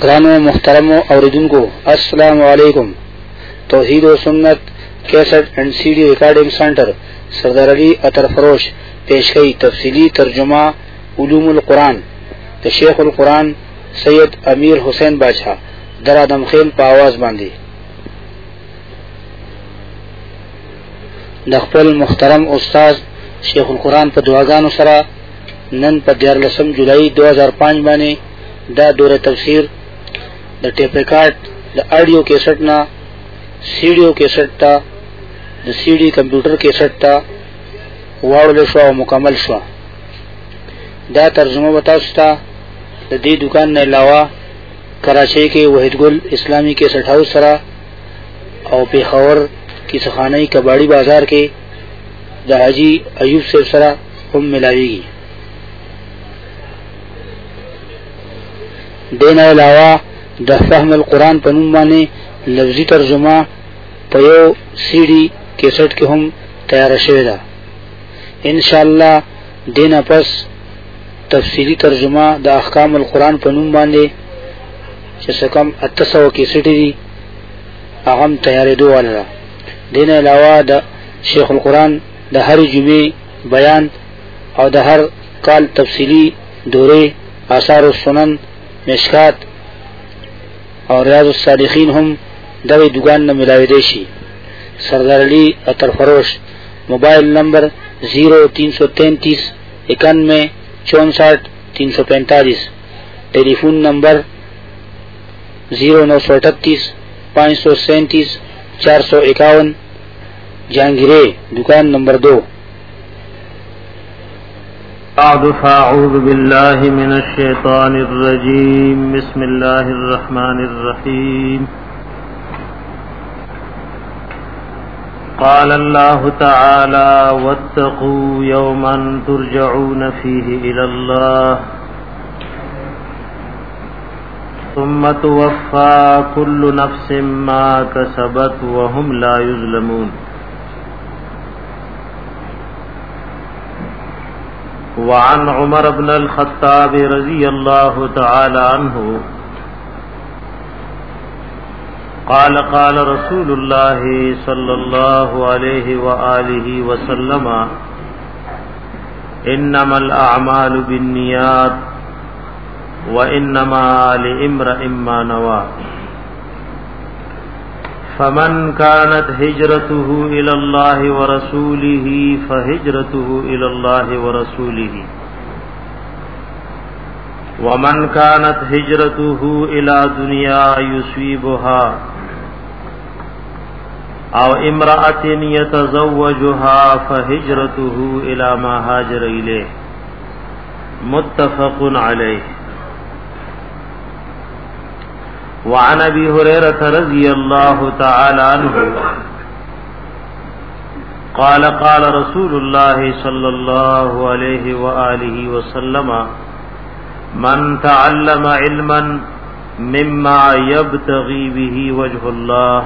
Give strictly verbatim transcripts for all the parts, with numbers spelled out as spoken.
ग्रानो मुहतरम औरदुनको अस्सलाम वालेकुम। तौहीद व सुन्नत cassette and CD recording centre Sardar Ali अतर फरोश पेश कई तफसीली तर्जुमा उलूमुल कुरान द शेखुल कुरान सैयद अमीर हुसैन बादशाह दरादम खेल पावाज बांधी दखपल मुहतरम उस्ताद शेखुल कुरान पर दुआगान सरा नन पर दियार लसम जुलाई दो हजार पाँच बाने दा दौरे तफसीर द टेप रिकॉर्ड द ऑडियो कैसेट ना सीडियो कैसेट ता द सीडी कंप्यूटर कैसेट ता वाड़ले शो मुकम्मल शो दा तर्जुमा बतास्ता द दी दुकान ने अलावा कराची के वहीद गुल इस्लामी कैसेट हाउस सरा और पेशावर की सखानई कबाड़ी बाजार के द हाजी अयूब से सरा हम मिलाएगी देना अलावा द फहम कुरान पनुमा ने लफ्जी तर्जुमा पयो सीडी कैसेट के हम तैयार शेदा इंशाअल्लाह देना पस तफसीली तर्जुमा द अहकाम अल कुरान पनुमा ने जैसे अत्तसौ कैसेट दी अहम तैयार दो वाला देना अलावा द शेख अल कुरान द हर जुमे बयान और द हर काल तफसीली दौरे आसार सुनन मिशकात और रियाजुस सालिहीन हम दवे दुकान न मिलावे देशी सरदार अली अतर फरोश मोबाइल नंबर जीरो तीन सौ तैंतीस इक्यानवे चौसठ तीन सौ पैंतालीस टेलीफोन नंबर जीरो नौ सौ अठतीस पाँच सौ सैंतीस चार सौ इक्यावन जहांगीरे दुकान नंबर दो। अऊज़ु बिल्लाहि मिनश शैतानिर रजीम बिस्मिल्लाहिर रहमानिर रहीम क़ाल अल्लाहु तआला वत्तक़ू यौमन तुरजऊन फ़ीहि इलल्लाह सुम्मा तुवफ़्फ़ा कुल्लु नफ़्सिन मा कसबत व हुम ला युज़लमून। वअन उमर इब्न अल-ख़त्ताब रज़ियल्लाहु तआला अन्हु क़ाल क़ाल रसूलुल्लाहि सल्लल्लाहु अलैहि व आलिहि व सल्लम इन्नमल अअमालु बिन्नियात व इन्नमा लिइम्रिइन मा नवा फमन कानत हिजरतुहु इलल्लाहि व रसूलिही फहिजरतुहु इलल्लाहि व रसूलिही व मन कानत हिजरतुहु इला दुनिया युसीबुहा औ इम्राअतिन यतज़व्वजुहा फहिजरतुहु इला मा हाजर इलैहि मुत्तफ़क़ुन अलैहि। वअन अबी हुरैरह रज़ियल्लाहु तआला अन्हु क़ाल क़ाल रसूलुल्लाहि सल्लल्लाहु अलैहि व आलिहि व सल्लम मन तअल्लम इल्मन मिम्मा यब्तगी बिही वजहुल्लाह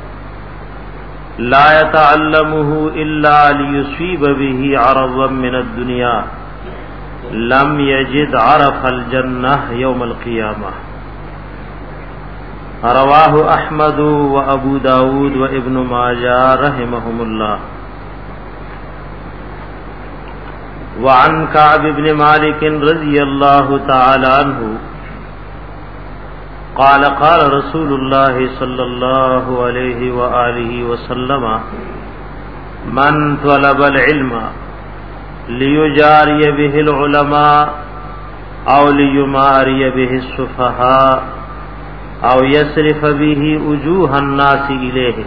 ला यतअल्लमुहु इल्ला लियुसीब बिही अरज़न मिनद दुनिया लम यजिद अरफ़ल जन्नह यौमल क़ियामह। रवाहु अहमद व अबू दाऊद व इब्न माजा रहमहुमुल्लाह। व अन कअब इब्न मालिक रज़ियल्लाहु तआला अन्हु क़ाल क़ाल रसूलुल्लाहि सल्लल्लाहु अलैहि व आलिहि व सल्लम मन तलबल इल्म लियुजारिय बिहिल उलमा औ लियुमारिय बिहिस सुफ़हा औ यसरिफ बिही उजूहन नासी इलैहि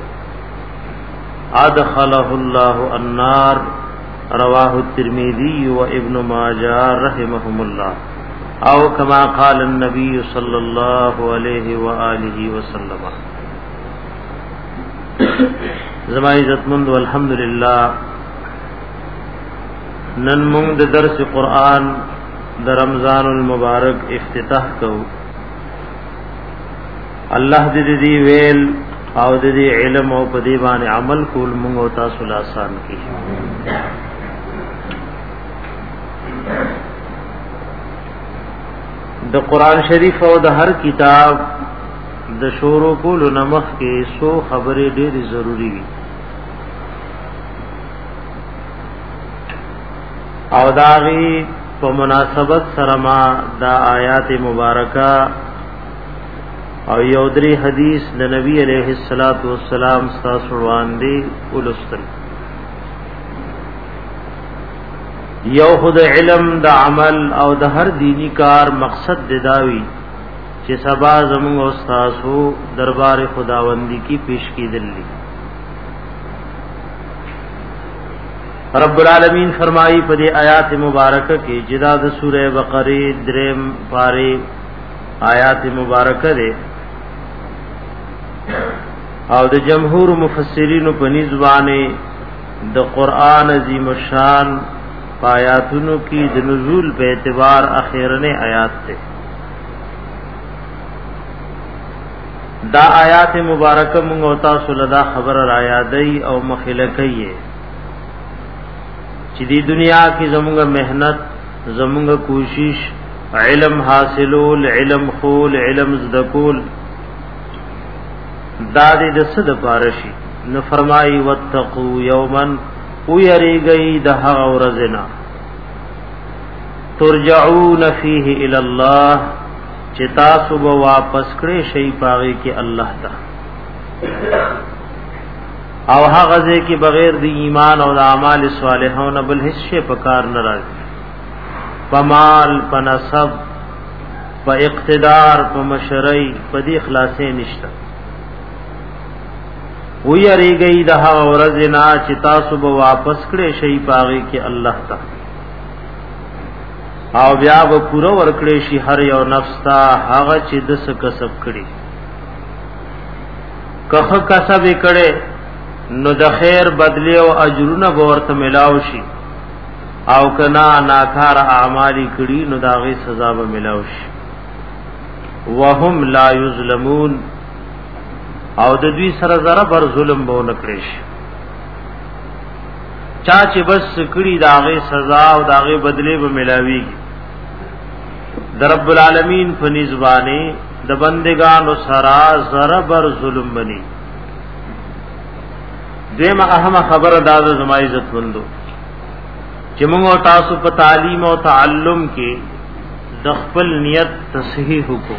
अदखलहुल्लाहु अन्नार। रवाहु तिर्मिज़ी व इब्न माजा रहमहुमुल्लाह औ कमा क़ाल नबी सल्लल्लाहु अलैहि व आलिहि व सल्लम। ज़मा इज़्ज़तमंद अल्हम्दुलिल्लाह नन मुंग दर्स कुरान द रमज़ानुल मुबारक इफ्तिताह को अल्लाह दे दी वेल और दे दी इल्म और पदीबान अमल कुल मुंगो तासुल आसान की। د قران شریف او د هر کتاب د شروع کولو نمخ کې سو خبرې ډېرې ضروری وي او داغي په مناسبت سره ما دا آیات مبارکه او یو درې حدیث د نبی علیہ الصلوۃ والسلام ستاسو وړاندې ولستل. یو خود علم د عمل او د هر دینی کار مقصد د داوی چې سبا زموږ استادو دربار خداوندی کی پیش کیدلی. رب العالمین فرمائی په دې آیات مبارکه کې جدا د سوره بقره دریم پاره آیات مبارکه ده او د جمهور مفسرین په نسبانه د قران عظیم شان آیاتونو کی د نزول په اعتبار اخیرنه آیات ته. دا آیات مبارکه موږ او تاسو لدا خبر را یادای او مخلکیه چې دی دنیا کې زموږ مهنت زموږ کوشش علم حاصلول علم خول علم زدکول دا دې د صد پارشي نو فرمایي وتقو یوما او یریږي د هغه ورځنا ترجعون فيه الى الله چې تاسو به واپس کړئ شي پاغي کې الله ته او هغه ځکه بغیر د ایمان او د اعمال صالحانه بل هیڅ شی پکار ناراضي پمال پنسب په اقتدار په مشرعي په دې اخلاصې نشته. وی اریږي د هغه ورځ نه چې تاسو به واپس کړئ شي پاغي کې الله ته او بیا به پوره ورکړي شي هر یو نفس ته هغه چې د څه کسب کړي. که کسب کړي نو د خیر بدلی او اجرونه به ورته ملاو شي او کنا ناکار اعمال کړي نو داغه سزا به ملاو شي. وهم لا یظلمون او د دوی سره زره بر ظلم به نکړي شي. چا چې بس کړي داغه سزا او داغه بدلی به ملاويږي. در رب العالمین په نسبانه د بندگانو سره زره بر ظلم بني. دیمه اهم خبره دا د زما عزت مندو چې موږ تاسو په تعلیم او تعلم کې د خپل نیت تصحیح وکړو.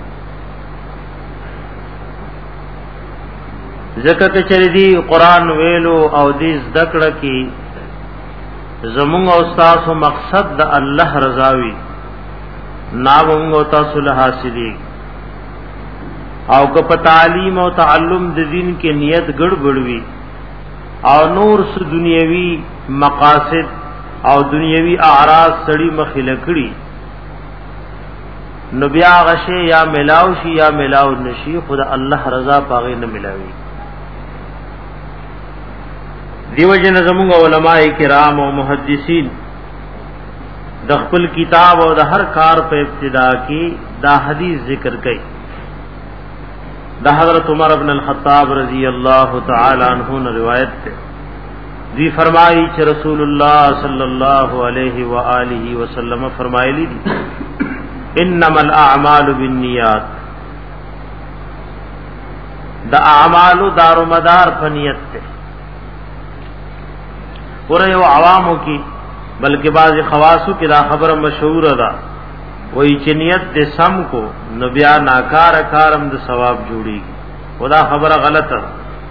ځکه چې دی قران ویلو او دې ذکر کې زموږ او تاسو مقصد د الله رضا وي نا موږ او تاسو له حاصلې او که په تعلیم او تعلم د دین کې نیت ګډوډ وي او نور س دنیوي مقاصد او دنیوي اعراض سړی مخله کړي نو بیا غشه یا ملاو شي یا ملاو نشي خدا الله رضا پاغه نه ملاوي. دیو جن زموږ علماء کرام او محدثین د خپل کتاب او د هر کار په ابتدا کې دا حدیث ذکر کړي. دا حضرت عمر ابن الخطاب رضی اللہ تعالی عنہ نے روایت ہے دی فرمائی کہ رسول اللہ صلی اللہ علیہ وآلہ وسلم فرمائے لی انما الاعمال بالنیات دا اعمال دار و مدار فنیت تے پورے و عواموں کی بلکہ بعض خواصوں کی دا خبر مشہور دا وہی چنیت دے سم کو نبیا ناکار کارم د ثواب جوړي خدا خبره غلطه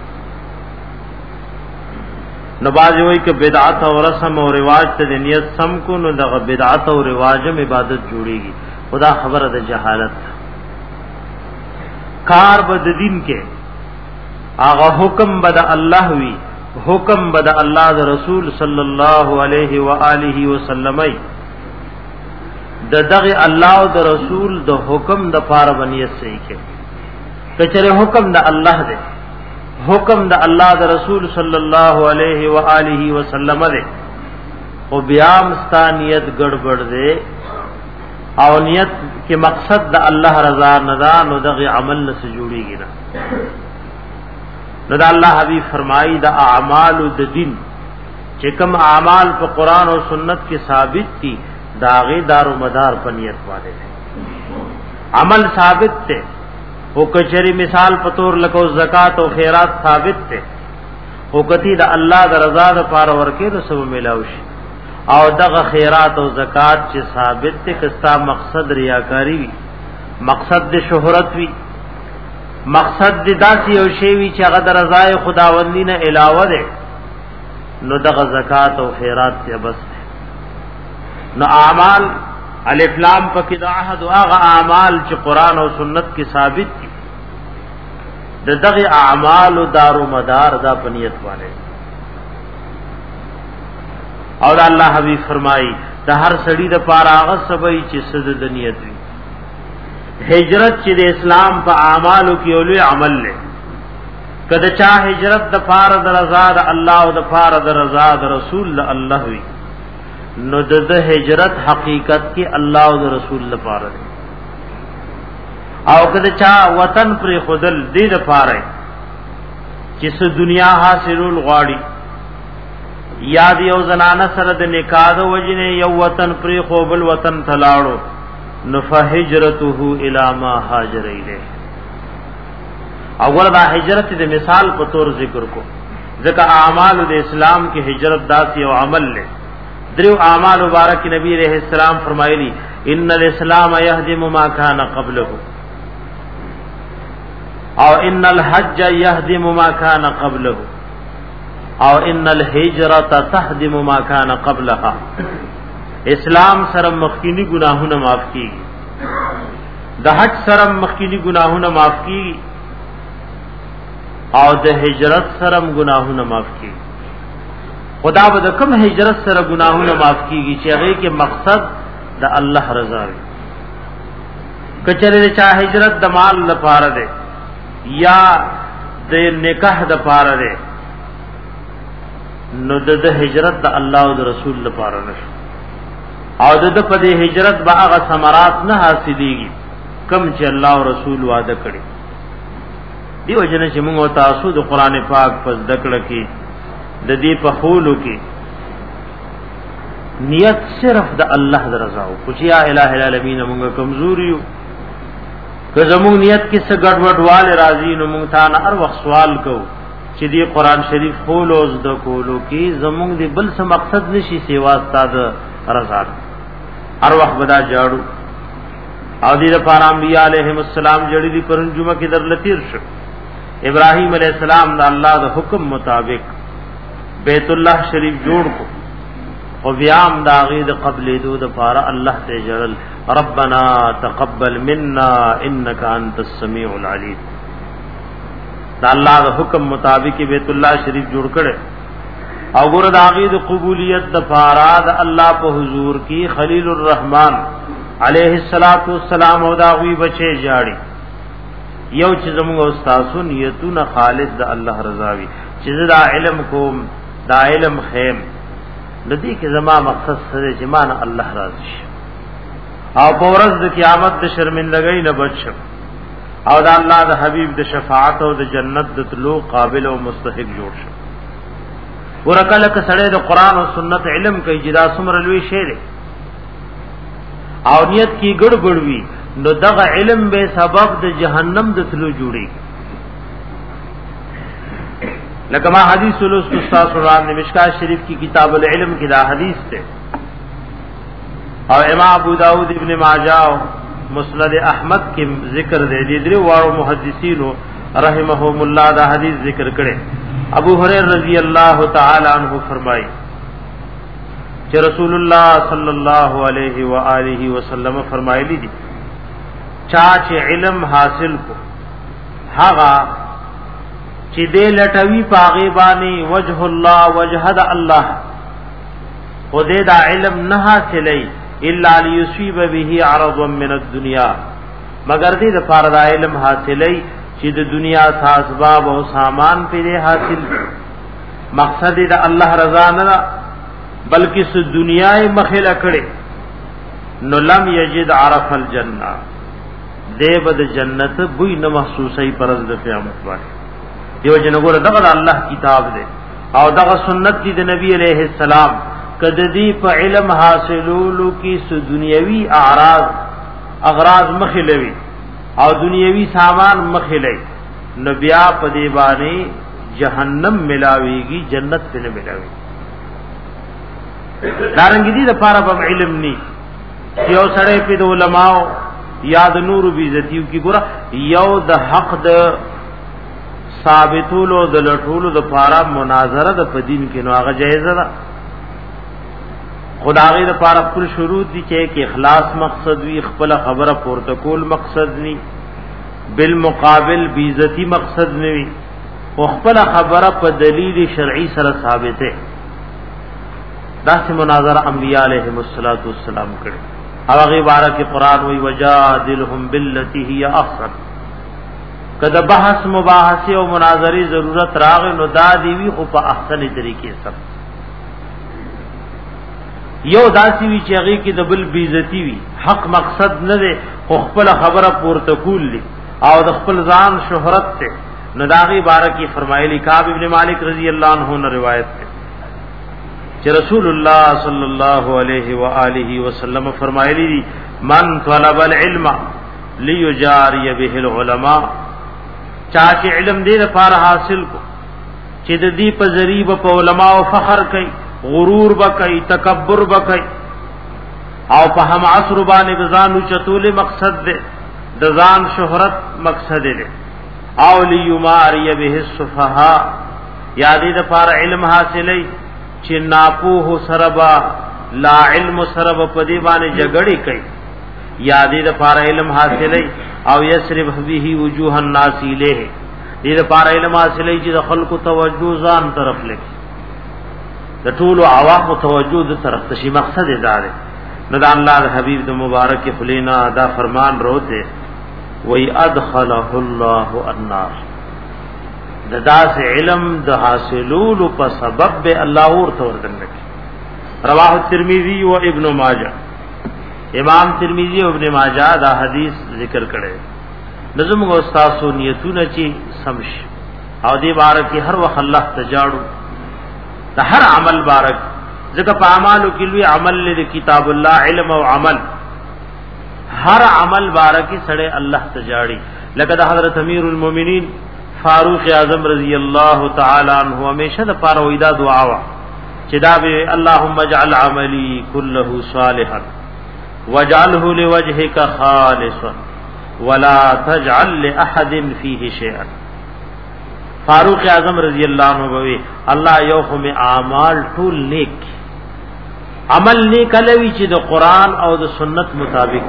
نباز وہی کہ بدعت او رسم او رواج ته نیت سم کو نو د بدعت او رواجم عبادت جوړيږي خدا خبره د جهالت کار بد دین کې هغه حکم بد الله وی حکم بد الله د رسول صلی الله علیه و آله وسلم د دغه الله او د رسول د حکم د پاره بنیت صحیح کې کچره حکم د الله دی حکم د الله د رسول صلی الله علیه و آله وسلم دی او بیا مستانیت گڑبڑ دی او نیت کې مقصد د الله رضا نه دا نو دغه عمل نه جوړیږي نه نو د الله حبیب فرمایي د اعمال د دین چې کوم اعمال په قران او سنت کې ثابت دي داغه دار و مدار په نیت والے عمل ثابت ته او کچری مثال پتور لکو زکات او خیرات ثابت ته او کتی د الله د رضا د پاره ورکه نو سب ملاوي او دغه خیرات او زکات چې ثابت ته کستا مقصد ریاکاری وي مقصد د شهرت وي مقصد د داسي او شی وي چې هغه د رضای خداوندی نه علاوه ده نو دغه زکات او خیرات ته بس ده. نو اعمال الف لام پکې د عهد او هغه اعمال چې قران او سنت کې ثابت دي د دغه اعمال او دارو مدار دا پنیت والے او الله حبیب فرمایي د هر سړي د پاره هغه سبي چې سد د نیت وي هجرت چې د اسلام په اعمالو کې اولي عمل له کله چا هجرت د پاره د رضا د الله او د پاره د رضا د رسول الله وي نو د هجرت حقیقت کې الله او رسول لپاره دی او کله چا وطن پر خودل دې لپاره چې س دنیا حاصلول غواړي یاد یو زنانه سره د نکاح د وجنه یو وطن پر خوبل وطن تلاړو نفهجرته الی ما هاجر الیه اول دا هجرت د مثال په تور ذکر کو ځکه اعمال د اسلام کې هجرت داسي او عمل له درو اعمال مبارک نبی علیہ السلام فرمایلی ان الاسلام یهدم ما کان قبله او ان الحج یهدم ما کان قبله او ان الهجرة تهدم ما کان قبلها اسلام سره مخکینی گناهونه معاف کیږي د حج سره مخکینی گناهونه معاف کیږي او د هجرت سره گناهونه معاف کیږي خدا به د کوم هجرت سره گناهونه معاف کیږي چې هغه کې مقصد د الله رضا وي کچره چا هجرت د مال لپاره ده یا د نکاح د لپاره ده نو د هجرت د الله او د رسول لپاره نشي او د په دې هجرت به هغه ثمرات نه حاصلېږي کم چې الله او رسول وعده کړی دیو جن چې موږ تاسو د قران پاک په ذکر کې د دې په خولو کې نیت صرف د الله د رضا او چې یا الٰه العالمین موږ کمزوري یو که زموږ نیت کې څه ګډوډواله راځي نو موږ ته هر وخت سوال کوو چې دې قران شریف خولو زده کولو کې زموږ دې بل څه مقصد نشي سیوا ستاد رضا هر وخت بدا جاړو او دې لپاره انبیاء علیهم السلام جړې دي پرون جمعه کې در لتیر شو ابراهیم علیہ السلام د الله د حکم مطابق بیت الله شریف جوړ کو او بیام دا غید قبل دود پارا الله ته جړل ربنا تقبل منا انك انت السميع العليم دا الله د حکم مطابق بیت الله شریف جوړ کړي او ګور دا غید قبولیت د پارا د الله په حضور کې خلیل الرحمن علیہ الصلوۃ والسلام او دا غوی بچي جاړي یو چې زموږ استادو نیتونه خالص د الله رضا وي چې دا علم کوم دا علم خیم لدی کې زما مقصد سره چې مان الله راضي او په ورځ د قیامت د شرمندګۍ نه بچم او دا الله د حبیب د شفاعت او د جنت د طلوع قابل او مستحق جوړ شم ورکله ک سړی د قران او سنت علم کوي جدا سمر لوی شی او نیت کی ګډوډ وي نو دغه علم به سبب د جهنم د تلو جوړي لکه ما حدیث ولوس استاد قرآن نے مشکات شریف کی کتاب العلم کی دا حدیث تے اور امام ابو داؤد ابن ماجہ مسند احمد کی ذکر دے دی درو وارو محدثین رحمهم اللہ دا حدیث ذکر کرے ابو ہریرہ رضی اللہ تعالی عنہ فرمائی کہ رسول اللہ صلی اللہ علیہ وآلہ وسلم فرمائی لی دی چاچ علم حاصل کو ہاغا چې دې لټوي پاغي باندې وجه الله وجهد الله خو دې دا علم نه حاصلې الا ليصيب به عرض من الدنيا مگر دې د فرض علم حاصلې چې د دنیا اسباب او سامان په حاصل مقصد دې د الله رضا نه بلکې س دنیاي مخله کړي نو لم یجد عرف الجنه دې بد جنت بوی نه محسوسي پرز د قیامت باندې دیو جن ګور دغه الله کتاب دی او دغه سنت دی د نبی علیہ السلام کده دی په علم حاصلولو کی س دنیوي اعراض اغراض مخلوي او دنیوي سامان مخلوي نو بیا په دی باندې جهنم ملاويږي جنت په نه ملاوي دارنګ دي د پاره په علم ني یو سړی په علماء یاد نور بی عزتیو کی ګره یو د حق د ثابتولو د لټولو د پاره مناظره د پدین کې نو هغه جایز ده خدای د پاره خپل شروط دي چې اخلاص مقصد وي خپل خبره پروتوکول مقصد ني بالمقابل بی عزتی مقصد نوي او خپل خبره په دلیل شرعي سره ثابته داسې مناظره انبیاء علیهم الصلوۃ والسلام کړي هغه عبارت کې قران وی وجادلهم بالتي هي احسن کله بحث مباحثه او مناظري ضرورت راغ نو دا دی وی خو په احسن طریقې سره یو داسي وی چې هغه کې د بل بیزتی وی حق مقصد نه دی خو خپل خبره پورته کول دي او د خپل ځان شهرت ته نداغي بارکی فرمایلی کعب ابن مالک رضی اللہ عنہ نے روایت ہے کہ رسول اللہ صلی اللہ علیہ وآلہ وسلم فرمایلی من طلب العلم لیجاری به العلماء چاہے علم دې لپاره حاصل کو چې د دې په ذریعہ په علماء او فخر کوي غرور وکي تکبر وکي او په هم عصر باندې ځانو چتول مقصد ده د ځان شهرت مقصد ده او لیماری به السفهاء یادی د پار علم حاصلې چې ناپوه سربا لا علم سرب پدی باندې جګړې کوي یادی د پار علم حاصلې او یسرب به وجوه الناس الیه دې د پار علم حاصلې چې د خلکو توجه ځان طرف لګي د ټول عوام توجه د طرف ته مقصد ده نو د الله حبیب د مبارک خلینا دا فرمان روته وی ادخله الله النار ددا سے علم د حاصلولو په سبب به الله ورته ورته رواه ترمذی و ابن ماجه امام ترمذی او ابن ماجه دا حدیث ذکر کړي نظم او استاسو نیتونه چې سمش او دې بارک هر وخت الله تجاړو د هر عمل بارک ځکه په اعمالو کې لوی عمل لري کتاب الله علم او عمل ہر عمل بارکی سڑے اللہ تجاڑی لقد حضرت امیر المومنین فاروق اعظم رضی اللہ تعالی عنہ ہمیشہ دا پارا ویدا دعا وا چدا بے اللهم اجعل عملی كله صالحا واجعله لوجهك خالصا ولا تجعل لاحد فيه شيئا فاروق اعظم رضی اللہ عنہ بوي اللہ یوم اعمال ټول نیک عمل نیک لوي چې د قران او د سنت مطابق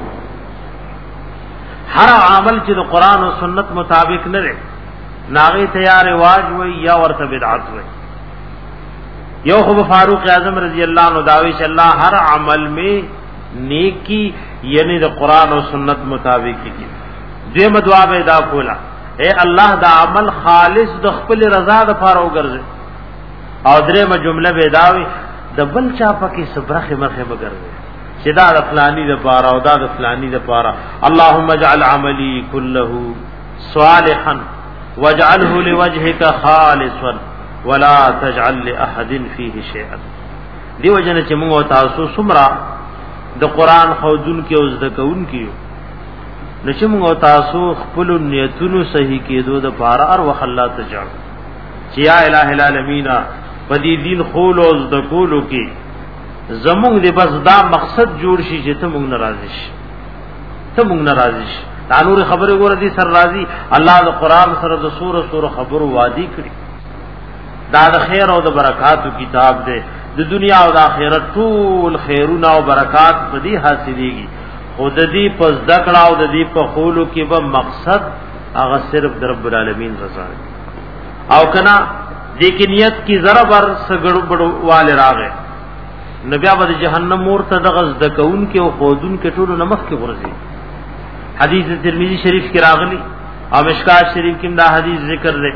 ہر عمل چې د قران او سنت مطابق نه لري ناغي تیار رواج وي یا ورته بدعت وي یو خو فاروق اعظم رضی اللہ عنہ داوی چې الله هر عمل میں نیکی یعنی د قران او سنت مطابق کی دې مدعا به دا کولا اے الله دا عمل خالص د خپل رضا د لپاره وګرځي او درې م جمله به داوی د بل چا پکې صبرخه مرخه وګرځي چې دا د فلانی د پاره او دا د فلانی د پاره اللهم اجعل عملی كله صالحا واجعله لوجهك خالصا ولا تجعل لاحد فيه شيئا دی وجنه چې موږ تاسو سمرا د قران خودون کې او زدکون کیو نشه موږ تاسو خپل نیتونو صحیح کېدو د پاره اور وخلا ته ځو چې یا الٰه العالمین پدې دین خول او زدکولو کې زمونږ دې بس دا مقصد جوړ شي چې ته مونږ ناراضي شي ته مونږ ناراضي شي دا نور خبره ګور دي سر راضي الله د قران سره د سوره سوره خبرو وادي کړی دا د خیر او د برکاتو کتاب دی د دنیا او د آخرت ټول خیرونه او برکات په دې حاصلېږي خود دې پس دکړه او د دې په خولو کې به مقصد هغه صرف د رب العالمین رضا او کنا دې کې نیت کی ذره بر سګړو بړو والے راغې نبی ابد جهنم ورته دغز د کون کې او خودون کې ټولو نمخ کې ورزي حدیث ترمذی شریف کې راغلی او مشکات شریف کې دا حدیث ذکر دی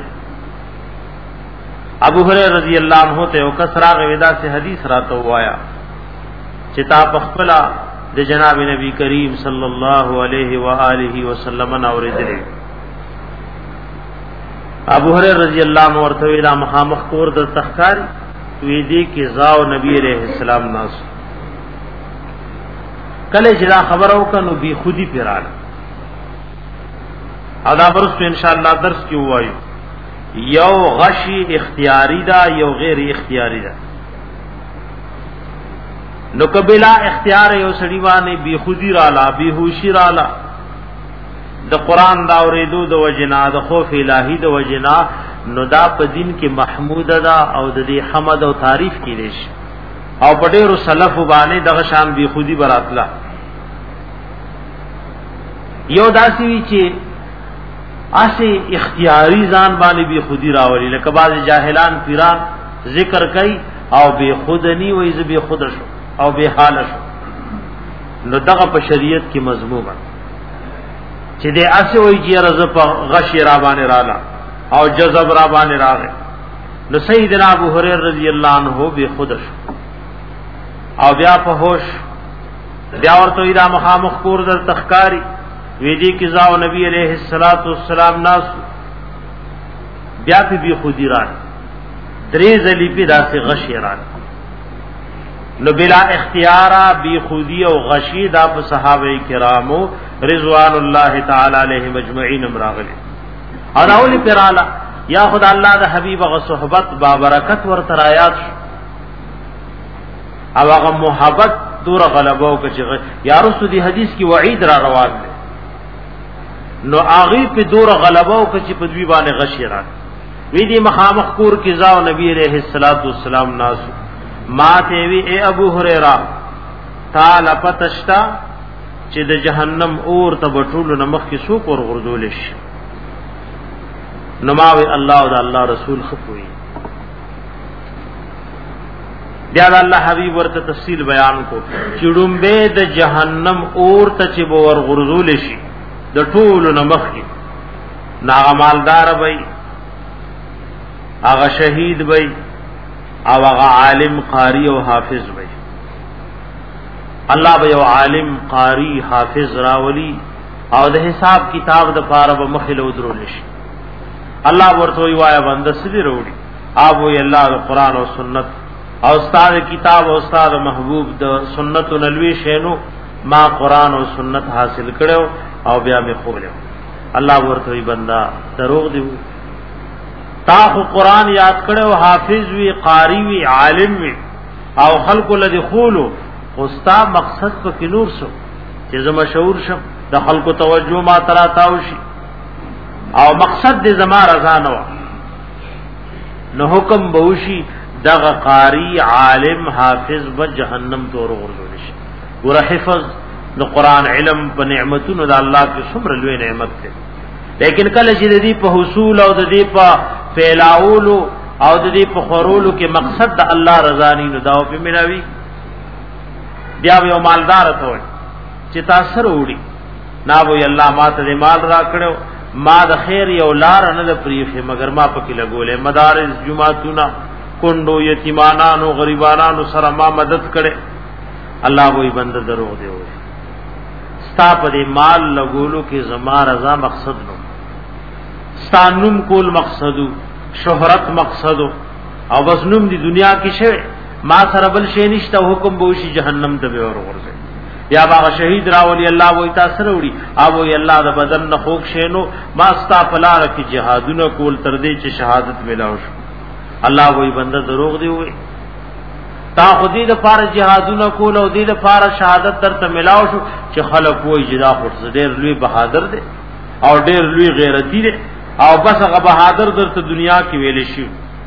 ابو هريره رضی اللہ عنہ ته او کسرا غویدا سے حدیث راته وایا چې تا پخپلا د جناب نبی کریم صلی الله علیه و آله وسلم اوریدل ابو هريره رضی اللہ عنہ ورته دا مخامخ کور د تخکاری وی دی کی زاو نبی علیہ السلام ناس کله چې دا خبر او کنو بی خودی پیراله ادا برست ان شاء الله درس کې وایو یو غشی اختیاری دا یو غیر اختیاری دا نو کبلا اختیار یو سړی باندې بی خودی رالا بی هوشی رالا د قران دا اوریدو د وجنا د خوف الہی د وجنا نو دا په دین کې محمود دا او د دې حمد او تعریف کې دیش او په ډیرو سلف باندې دغه شان بی خودی براتلا یو داسي وی چې اسی اختیاری ځان باندې بی خودی راولي لکه بعض جاهلان پیران ذکر کوي او بی خود نی وای ز بی خود شو او بی حال شو نو دغه په شریعت کې مذموم چې دې اسی وای چې رز په غشی را باندې رااله او جذب را باندې راغی نو سیدنا ابو هريره رضی الله عنه بی خود شو او بیا په هوش بیا ورته ایدا مخامخ کور در تخکاری وی دی کی زاو نبی علیہ الصلوۃ والسلام ناس بیا پی بی خودی را درې ذلی پی داسې غشی را نو بلا اختیارا بی خودی او غشی دا په صحابه کرامو رضوان الله تعالی علیهم اجمعین امراغلی اور اولی پرالا یا خدا اللہ دا حبیب غ صحبت با برکت ور ترایات او هغه محبت دور غلبو کچ یا رسول دی حدیث کی وعید را روان دی نو آغی پی دور غلبو کچی پدوی بانے غشی رات وی دی مخامخ کور کی زاو نبی علیہ السلام ناسو ما تیوی اے ابو حریرہ تا لپتشتا چی د جہنم اور تا بطولو نمخ کی سوک اور غردولش نماوی اللہ و دا اللہ رسول خفوی بیا دا اللہ حبیب ورطا تفصیل بیان کو چڑم بے د جہنم اور تا چی بور غردولشی د ټول نمخ کی ناغه مالدار وای هغه شهید وای او هغه عالم قاری او حافظ وای الله به یو عالم قاری حافظ راولی او د حساب کتاب د پاره به مخلو درول شي الله ورته وای بنده سړي وروړي او وی الله د قران او سنت او استاد کتاب او استاد محبوب د سنت نلوي شینو ما قران او سنت حاصل کړو او بیا می خوله الله ورته بندا دروغ دی تا خو قران یاد کړو حافظ وی قاری وی عالم وی او خلق الذی خولو خوستا مقصد په نور سو چې زما مشهور شم د خلق توجه ما ترا تاوشي او مقصد دې زما رضا نه و نو حکم بوشي دغه قاری عالم حافظ به جهنم تور ورغول شي ور حفظ نو قران علم په نعمتونو د الله کې څومره لوی نعمت ده لیکن کله چې د دې په حصول او د دې په فعلاولو او د دې په خورولو کې مقصد د الله رضا نه داو په ملاوي بیا یو مالدار ته وي چې تاسو وروړي نا وې الله ماته مال را کړو ما د خیر یو لار نه د پریخه مگر ما پکې لګولې مدارس جمعهتونه کندو یتیمانانو غریبانانو سره ما مدد کړي الله وې بنده درو دی وي ستا په مال لګولو کې زما رضا مقصد نو ستانم کول مقصدو شهرت مقصدو او بس نوم دی دنیا کې شه ما سره بل شي نشته حکم بوشي جهنم ته به ورغورځي یا باغ شهید راولي الله وې تاسو وروړي او وې الله د بدن نه خوښ شینو ما ستا پلار کې جهادونه کول تر دې چې شهادت ملاو شو الله وې بنده دروغ دی وې تا خودی د پار جهادونه کول او دې د پار شهادت درته ملاو شو چې خلک وې جدا خورځ ډېر لوی بہادر دی او ډېر لوی غیرتی دی او بس هغه بہادر درته دنیا کې ویل شي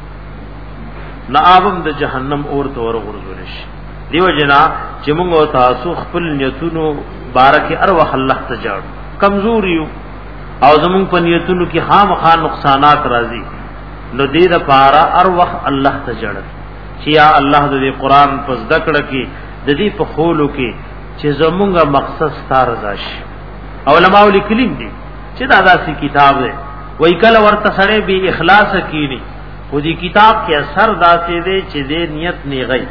نه اوبم د جهنم اور ته ورغورځول شي دیو جنا چې موږ او تاسو خپل نیتونو بارکه ار وخت الله ته جوړ کمزوریو او زموږ په نیتونو کې خامخا نقصانات راځي نو دې د پارا ار وخت الله ته جوړ چې یا الله دې قران پس دکړه کې د دې په خولو کې چې زمونږه مقصد ستار راشي علماء لیکلي دي چې دا داسې کتاب دی وای کله ورته سره به اخلاص کینی خو دې کتاب کې اثر داسې دی چې دې نیت نه غي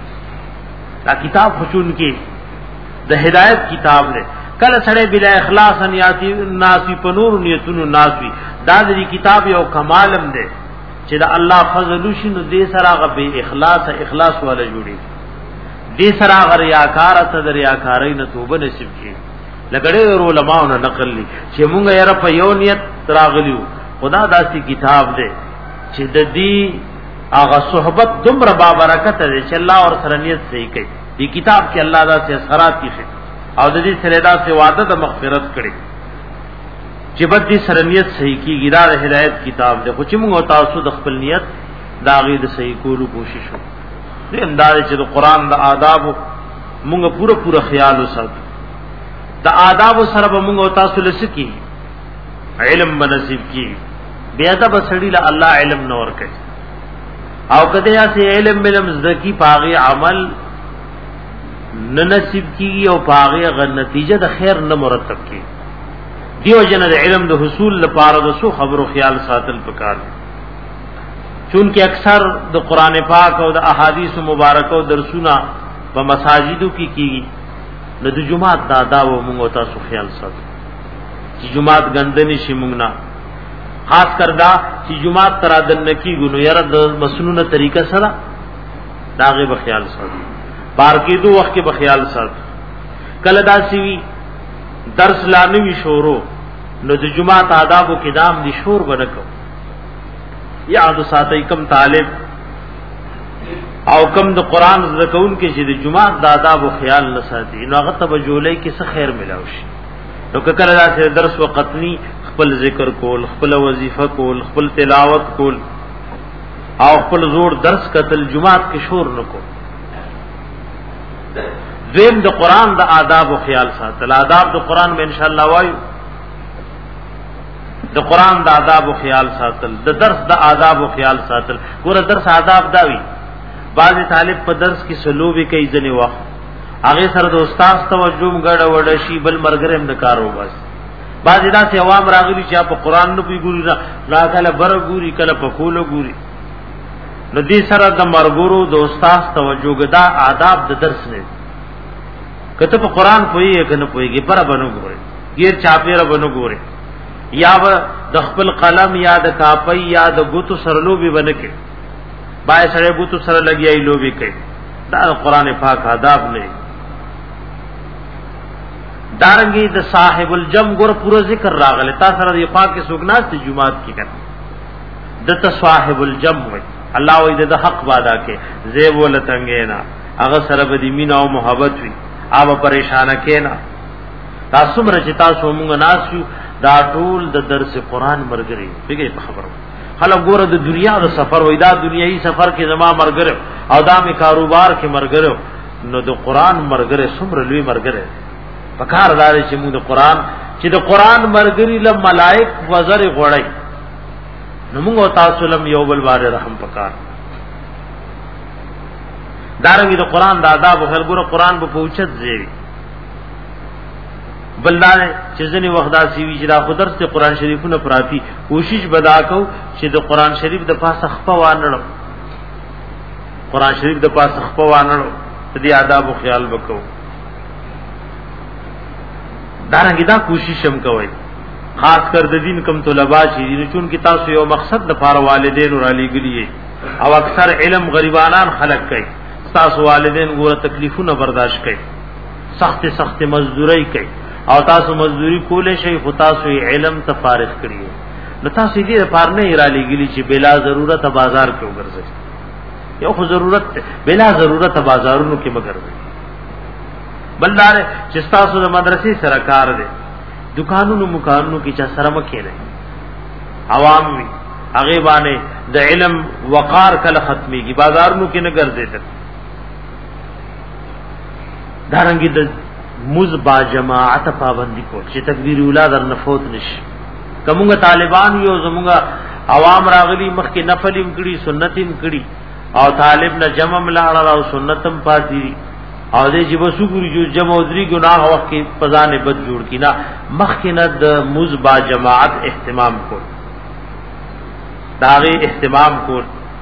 دا کتاب خچون کې د هدایت کتاب دی کله سره بلا اخلاص نیاتی ناسی په نور نیتونو ناسوي دا دې کتاب یو کمالم دی چې دا الله فضل شنو دې سره غ به اخلاص اخلاص ولا جوړي دې سره غریاکار ته دریاکارای نه توبه نصیب کی لګړې علماء نه نقل لي چې مونږ یې په یو نیت راغلیو خدا داسي کتاب دی چې د دې هغه صحبت دومره با برکت دی چې الله اور سره نیت صحیح کوي دې کتاب کې الله دا سه اثرات کیږي او د دې سره دا سه وعده د مغفرت کړي چې بد دې سره نیت صحیح کیږي دا د هدایت کتاب دی خو چې موږ تاسو د خپل نیت دا غي د صحیح کولو کوشش وکړو دې انداز چې د قران د آداب موږ پوره پوره خیال وساتو د آداب سره به موږ تاسو لسکی علم بنصیب کی بیا دا بسړی له الله علم نور کوي او کده یا سي علم علم زکی پاغي عمل نه نصیب کی او پاغي غ نتیجه د خیر نه مرتب کی دیو جن د علم د حصول لپاره د سو خبرو خیال ساتل پکار چون کې اکثر د قران پاک او د احادیث مبارکه او درسونه په مساجدو کې کیږي نو د جمعات دادا و موږ تاسو خیال ساتو چې جمعات غندنی شي موږ نه خاص کر دا چې جمعات ترادن نکی ګنو یره د مسنونه طریقه سره داغه به خیال ساتو بار کې دو وخت کې به خیال ساتو کله دا سی درس لانوي شورو نو د جمعات آداب او کدام دي شور بنکو یاد ساتي کم طالب او کم د قران زکون کې چې د جمعات د آداب او خیال نه ساتي نو هغه ته بجولې کې څه خیر ملاوي شي نو کله دا درس وقتنی خپل ذکر کول خپل وظیفه کول خپل تلاوت کول او خپل زور درس کتل جمعات کې شور نکو دیم د قران د آداب او خیال ساتل آداب د قران به ان شاء الله وایو د قران د آداب او خیال ساتل د درس د آداب او خیال ساتل ګوره درس آداب داوی بعض طالب په درس کې سلوبي کوي ځنی وخت هغه سره د استاد توجه غړ وډ شي بل مرګره هم نکارو بس بعض دا سي عوام راغلي چې په قران نه پی ګوري لا کله بر ګوري کله په کولو ګوري نو دې سره د مرګورو د استاد توجه غدا آداب د درس نه کته په قران پوي کنه پويږي پر بنو ګوري غیر چاپیره بنو ګوري یا د خپل قلم یا د کاپي یا د ګوتو سرلو به بنکه بای سره ګوتو سره لګیای لوبي کوي دا قران پاک آداب نه دارنګي د صاحب الجم ګور پورا ذکر راغله تا سره د پاک کې سوګناس د جمعات کې کړه د ته صاحب الجم وي الله وې د حق وادا کې زیب ولتنګینا هغه سره د مینا او محبت وي اوب پریشان کینا تاسو مرچ تاسو مونږ ناسو دا ټول د درس قران مرګري پیګه خبرو خلک ګوره د دنیا د سفر وای دا دنیوي سفر کې زما مرګره او دا می کاروبار کې مرګره نو د قران مرګره څومره لوی مرګره پکار دار چې موږ د قران چې د قران مرګري له ملائک وزر غړای نو موږ تاسو لم یو بل بار رحم پکار دارنګه د قران د آداب او ګوره قران په پوښت زیوی بلدار چې ځنی وخت داسي وی چې دا خو درس قرآن شریفونه پراتی کوشش بدا کو چې د قرآن شریف د پاسه خپه وانړو قرآن شریف د پاسه خپه وانړو دې آداب او خیال وکاو دارنګه دا کوشش هم کوي خاص کر د دین کم طلبا چې دین چون کې تاسو یو مقصد د فار والدین اور علی ګلیه او اکثر علم غریبانان خلق کوي تاسو والدین ګوره تکلیفونه برداشت کوي سخت سخت مزدوری کوي او تاسو مزدوری کولې شي خو تاسو علم ته فارغ کړیو نو تاسو دې لپاره نه را لګیلی چې بلا ضرورت بازار کې وګرځي یو خو ضرورت بلا ضرورت بازارونو کې مګرځي بلدار چې تاسو د مدرسې سره کار دي دکانونو مکانونو کې چې سره مکه نه عوام وي هغه باندې د علم وقار کله ختميږي بازارونو کې نه ګرځي دارنګي د مز با جماعت پابندی کو چې تکبیر اولا در نفوت نشي کومه طالبان یو زموږه عوام راغلي مخکې نفلیم کړي سنتیم کړي او طالب نه جمع ملاړه او سنتم پاتې او دې چې وسوګوري جو جمع او دري ګناه وخت کې پزانه بد جوړ کینا مخکې نه د مز با جماعت اهتمام کو داغه اهتمام کو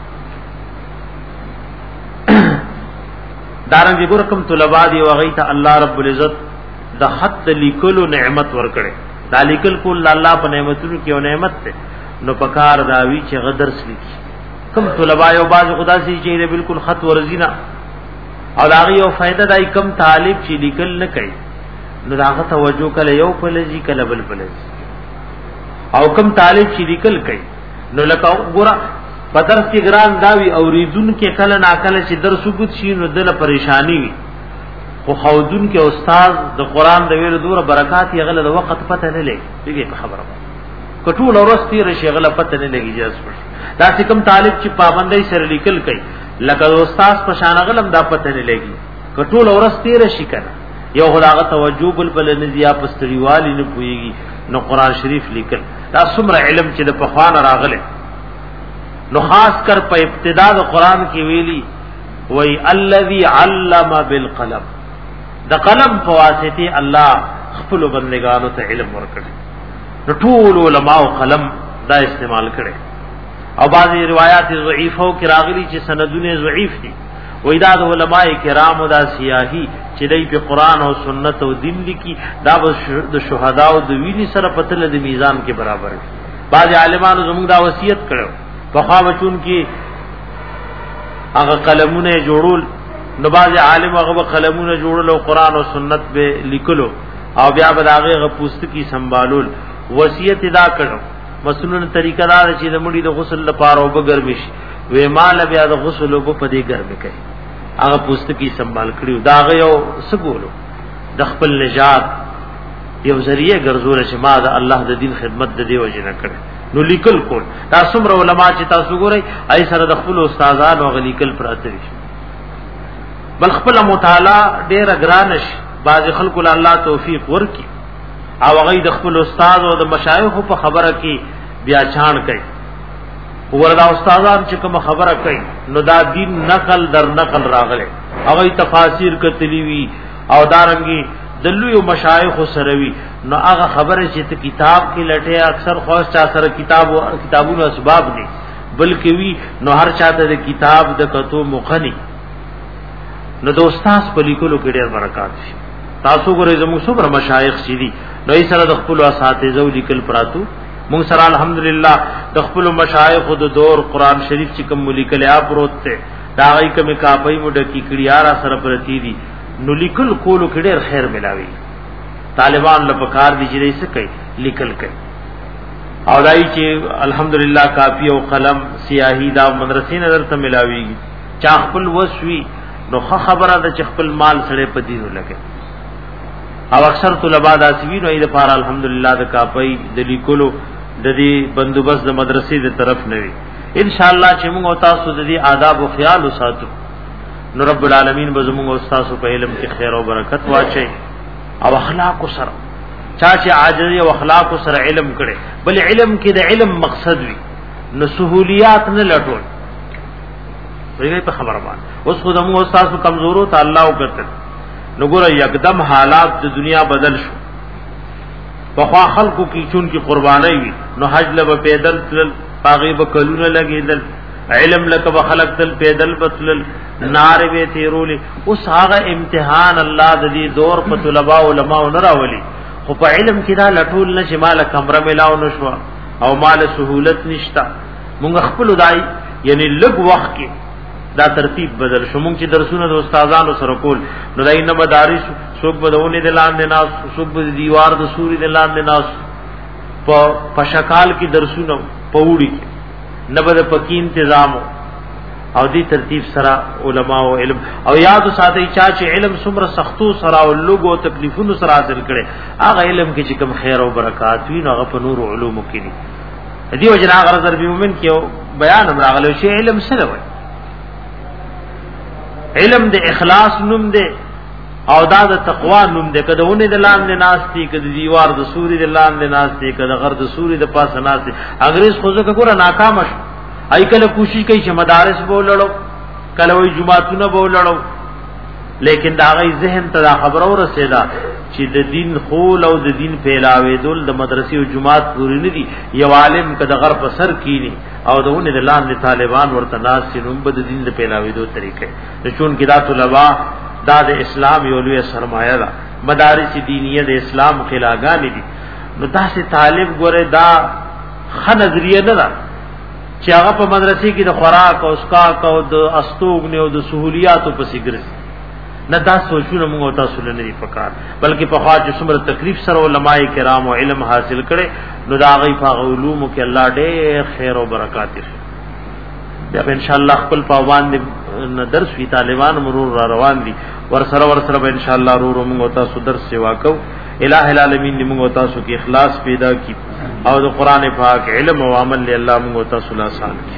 دارنګ ګور کوم طلباء دی وغی ته الله رب العزت د حد لیکلو نعمت ورکړي دا لیکل کول الله په نعمتونو کې یو نعمت ده نو پکار داوی چې غدر سلیکي کوم طلباء یو باز خدا سي چې بالکل خط ورزینا او دا یو فائدہ دای کم طالب چې لیکل نه کوي نو داغه توجه کله یو په لذي کله بل په لذي او کم طالب چې لیکل کوي نو لکه ګور په درس کې ګران داوی او ریدون کې کله ناکله چې درس وګت شي نو دله پریشانی وي خو خودون کې استاد د قران د ویلو دوره برکات یې غله د وخت پته نه لګي دغه په خبره کټول اورستي رشي غله پته نه لګي جاس پر دا چې کم طالب چې پابندۍ سره لیکل کوي لکه استاد په شان غلم دا پته نه لګي کټول اورستي رشي کنه یو خداغه توجه بل بل نزیا پستریوالی نه پويږي نو قران شریف لیکل دا څومره علم چې د پخوان راغله نو خاص کر په ابتدا د قران کې ویلي وای الذي علم بالقلم د قلم په واسطه الله خپل بندگانو ته علم ورکړي نو ټول علماء قلم دا استعمال کړي او بعضی روایت ضعیفو کې راغلي چې سندونه ضعیف دي وای دا د علماء کرامو دا سیاهي چې دای په قران او سنت او دین لیکي دا د شهدا او د ویلي سره پتل د میزان کې برابر دي بعض عالمانو زموږ دا وصیت کړو په خوا بچون کې هغه قلمونه جوړول نو بعض عالم هغه قلمونه جوړول او قران او سنت به لیکلو او بیا به هغه غپوست کی سنبالول وصیت ادا کړو مسنون طریقہ دا چې د مړي د غسل لپاره او بغرب شي وې مال بیا د غسل او په دې ګرم کوي هغه پوست کی سنبال کړیو دا یو سګولو د خپل نجات یو ذریعہ ګرځول چې ما د الله د دین خدمت د دی وجه نه کړ نو لیکل کول دا څومره علما چې تاسو ګورئ ای سره د خپل استادانو او لیکل پراته دي بل خپل مطالعه ډیر اگرانش باز خلق الله توفیق ورکي او هغه د خپل استاد او د مشایخ په خبره کې بیا چان کوي وردا استادان چې کوم خبره کوي نو دا دین نقل در نقل راغله هغه تفاسیر کتلی وی او دارنګي دلوی مشایخ سروي نو هغه خبره چې ته کتاب کې لټه اکثر خاص چا سره کتاب او کتابونو اسباب دي بلکې وی نو هر چاته د کتاب د کتو مخني نو د استاد په لیکلو کې ډېر برکات شي تاسو ګورئ زموږ څومره مشایخ شې دي نو یې سره د خپل اساتذه لیکل پراتو مون سره الحمدلله د خپل مشایخ د دور قران شریف چې کوم لیکل یا پروت ته دا غي کوم کاپي مډ کی کړیارا سره پرتی دي نو لیکل کولو کې ډېر خیر ملاوي طالبان له پکار دي چې څه کوي لیکل کوي او دای چې الحمدلله کاپي او قلم سیاهي دا مدرسې نظر ته ملاويږي چا خپل وسوي نو خبره د چې خپل مال سره پدې ولګي او اکثر طلباء دا سوي نو د پاره الحمدلله د کاپي د لیکلو د دې بندوبست د مدرسې د طرف نه وي ان شاء الله چې موږ تاسو د دې آداب او خیال وساتو نو رب العالمین به زموږ استاد په علم کې خیر او برکت واچي او اخلاق سره چا چې عاجزي او اخلاق سره علم کړي بل علم کې د علم مقصد وي نو سہولیات نه لټول ویږي په خبره باندې اوس خو زموږ استاد په کمزورو ته الله وکړه نو ګوره یکدم حالات د دنیا بدل شو په خوا خلقو کې چون کې قرباني وي نو حج له پیدل تل پاغي به کلونه لګیدل علم لکه بخلق تل پیدل بتل نار به تیرول اوس هغه امتحان الله د دې دور په طلباء علماء نه راولي خو په علم کې دا لټول نه شماله کمره ملاو نشو او مال سہولت نشتا مونږ خپل دای یعنی لږ وخت کې دا ترتیب بدل شو مونږ چې درسونه د استادانو سره کول نو دای نه مدارس څوک بدونه د لاندې ناس څوک د دیوار د سوري د لاندې ناس په پشکال کې درسونه پوړي نه بده پکې تنظیم او دی ترتیب سره علما او علم او یاد ساتي چا چې علم څومره سختو سره او لوګو تکلیفونو سره حاصل کړي هغه علم کې چې کوم خیر او برکات وي نو هغه په نور علوم کې دي دی وجنا غرض ربي مومن کې بیان راغلی شی علم سره وي علم د اخلاص نوم دی او دا د تقوا نوم دی کده ونه د لاندې ناشتي کده دیوار د سوري د لاندې ناشتي کده غر د سوري د پاسه ناشتي انګريز خو ځکه ګوره ناکام شو ای کله کوشش کوي چې مدارس به ولړو کله وی جمعهتونه به ولړو لیکن دا غي ذهن ته خبر اور رسیدا چې د دین خول او د دین پھیلاوي دل د مدرسې او جمعات پوری نه دي یو عالم کده غر په سر کینی او دونه د لاندې طالبان ورته ناس چې نوم بد دین د پھیلاوي دو طریقې د چون کې دا طلباء دا د اسلام یو لوی سرمایه ده مدارس دینیه د اسلام خلاګان دي نو تاسو طالب ګوره دا خ نظریه نه ده چې هغه په مدرسې کې د خوراک او اسکاک او د استوګ نه او د سہولیاتو په سیګر نه دا سوچونه موږ تاسو نه لري پکار بلکې په خوا چې څومره تکلیف سره علماء کرام او علم حاصل کړي نو دا غي په علوم کې الله ډېر خیر او برکات لري بیا ان شاء الله خپل پاوان دي درس وی طالبان مرور را روان دي ور سره ور سره ان شاء الله رو موږ تاسو درس سیوا کو الہ العالمین موږ تاسو کې اخلاص پیدا کی او د قران پاک علم او عمل له الله موږ تاسو لا آسان کی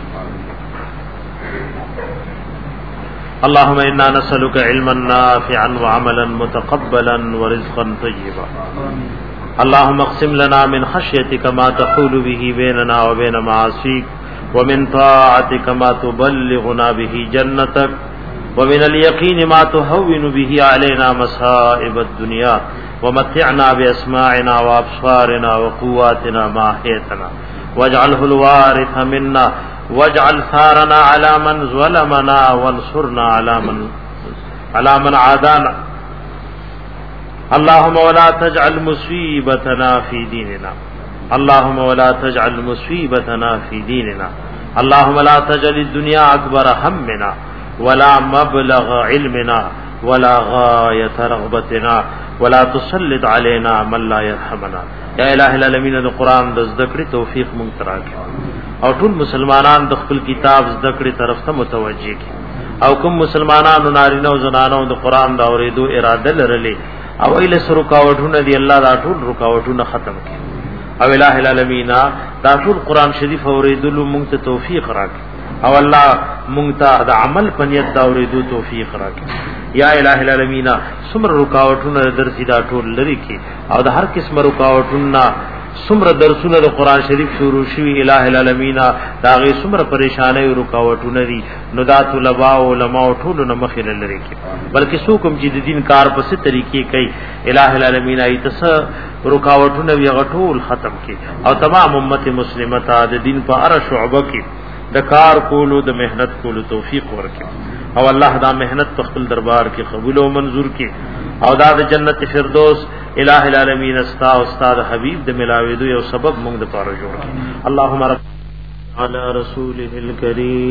اللهم انا نسألك علما نافعا وعملا متقبلا ورزقا طيبا اللهم اقسم لنا من خشيتك ما تحول به بيننا وبين معاصيك ومن طاعتك ما تبلغنا به جنتك ومن اليقين ما تهون به علينا مصائب الدنيا ومتعنا بأسماعنا وأبصارنا وقواتنا ما أحييتنا واجعله الوارث منا واجعل ثارنا على من ظلمنا وانصرنا على من على من عادانا اللهم ولا تجعل مصيبتنا في ديننا اللهم ولا تجعل مصيبتنا في ديننا اللهم لا تجعل الدنيا أكبر همنا ولا مبلغ علمنا ولا غاية رغبتنا ولا تسلط علينا من لا يرحمنا یا الہ العالمین د قران د ذکر توفیق مونږ تراکه او ټول مسلمانان د خپل کتاب ذکر طرف ته متوجه کی او کوم مسلمانانو نارینه او زنانو د قران دا اوریدو اراده لرلې او ایله سر رکاوټونه دی الله دا ټول رکاوټونه ختم کړي او الہ العالمین دا ټول قران شریف اوریدلو مونږ ته توفیق راکړي او الله مونږ ته د عمل پنیت دا اوریدو توفیق راکړي یا الہ العالمین سمر رکاوټونه درسي دا ټول لري کی او د هر قسم رکاوټونه سمر درسونه د قران شریف شروع شوی الہ العالمین دا غي سمر پریشانای رکاوټونه دي نو دا طلباء او علماء ټول نه مخې لري کی بلکې څوک چې د دین کار په ست طریقې کوي الہ العالمین ایتس رکاوټونه وی غټول ختم کی او تمام امت مسلمه ته د دین په ار شعبه کې د کار کولو د مهنت کولو توفیق ورکړي او الله دا مهنت په خپل دربار کې قبول او منظور کړي او دا د جنت فردوس الہ العالمین استا او استاد حبیب د ملاویدو یو سبب موږ د پاره جوړ کړي اللهم رب علی رسوله الکریم